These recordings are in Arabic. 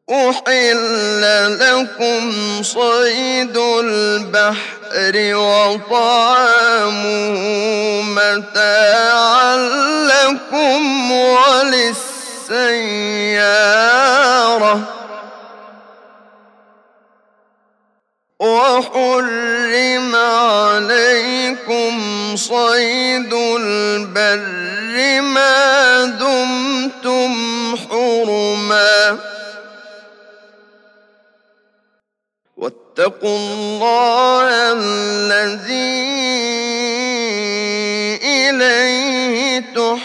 أحل لكم صيد البحر وطعامه متاعا لكم وللسيارة وحرم عليكم صيد البر ما دمتم حرما واتقوا الله الذي إليه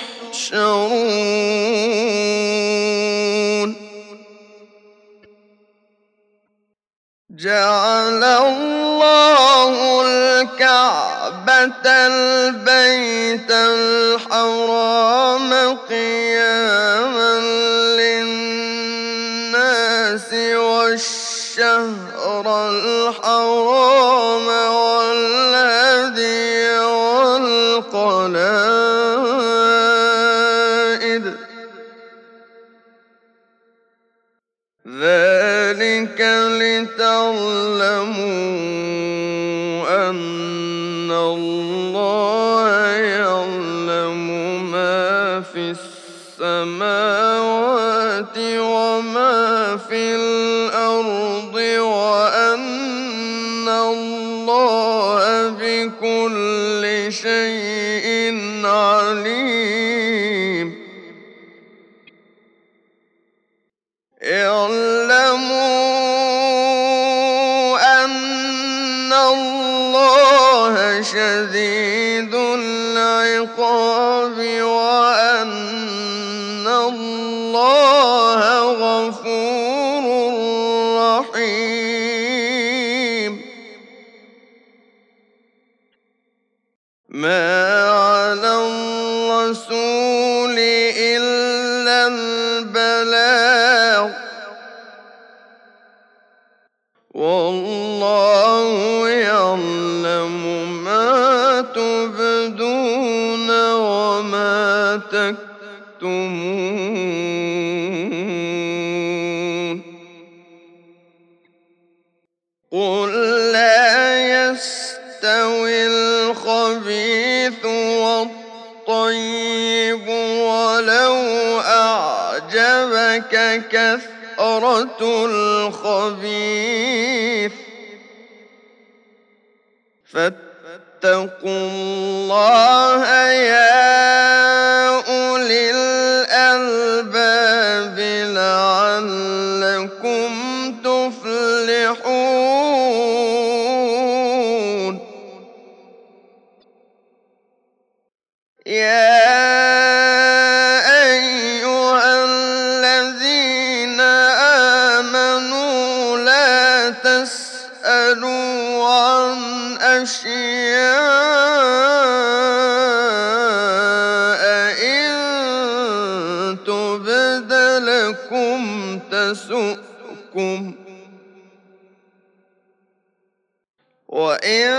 تحشرون جعل الله الكعبة البيت الحرام قياما للناس والشهر الحرام والهدي والقلائد ذلك لتعلموا أن الله يعلم ما في السماوات وما في الأرض وأن الله بكل شيء عليم اعلموا أن الله شديد العقاب وأن الله غفور رحيم ما على الرسول إلا البلاغ والله يعلم ما تبدون وما تكتمون قل لا يستوي الخبيث والطيب ولو أعجبك كثرة الخبيث فاتقوا الله يا أولي الألباب لعلكم تفلحون يا أيها الذين آمنوا لا تسألوا عن أشياء إن تبد لكم تسؤكم وإن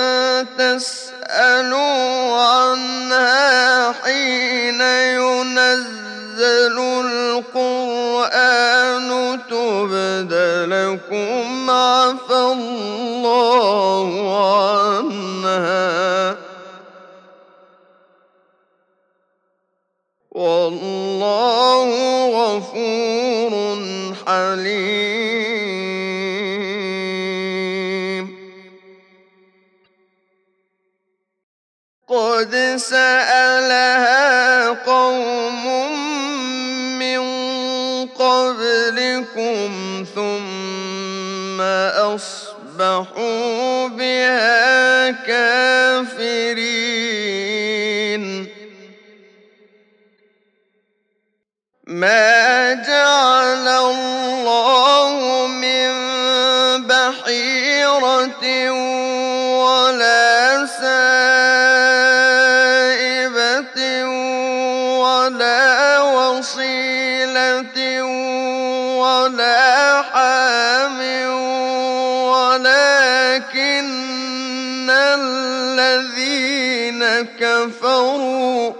تسألوا عنها حين ينزل القرآن تبد لكم عفى الله عنها والله غفور حليم قد سألها قوم من قبلكم ثم أصبحوا بها كافرين ما جعل الله من بحيرة ولا سائبة ولا وصيلة ولا حام ولكن الذين كفروا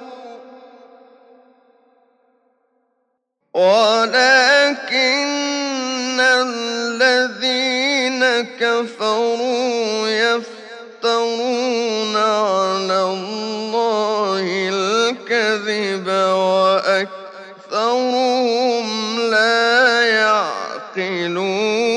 كفروا يفترون على الله الكذب وأكثرهم لا يعقلون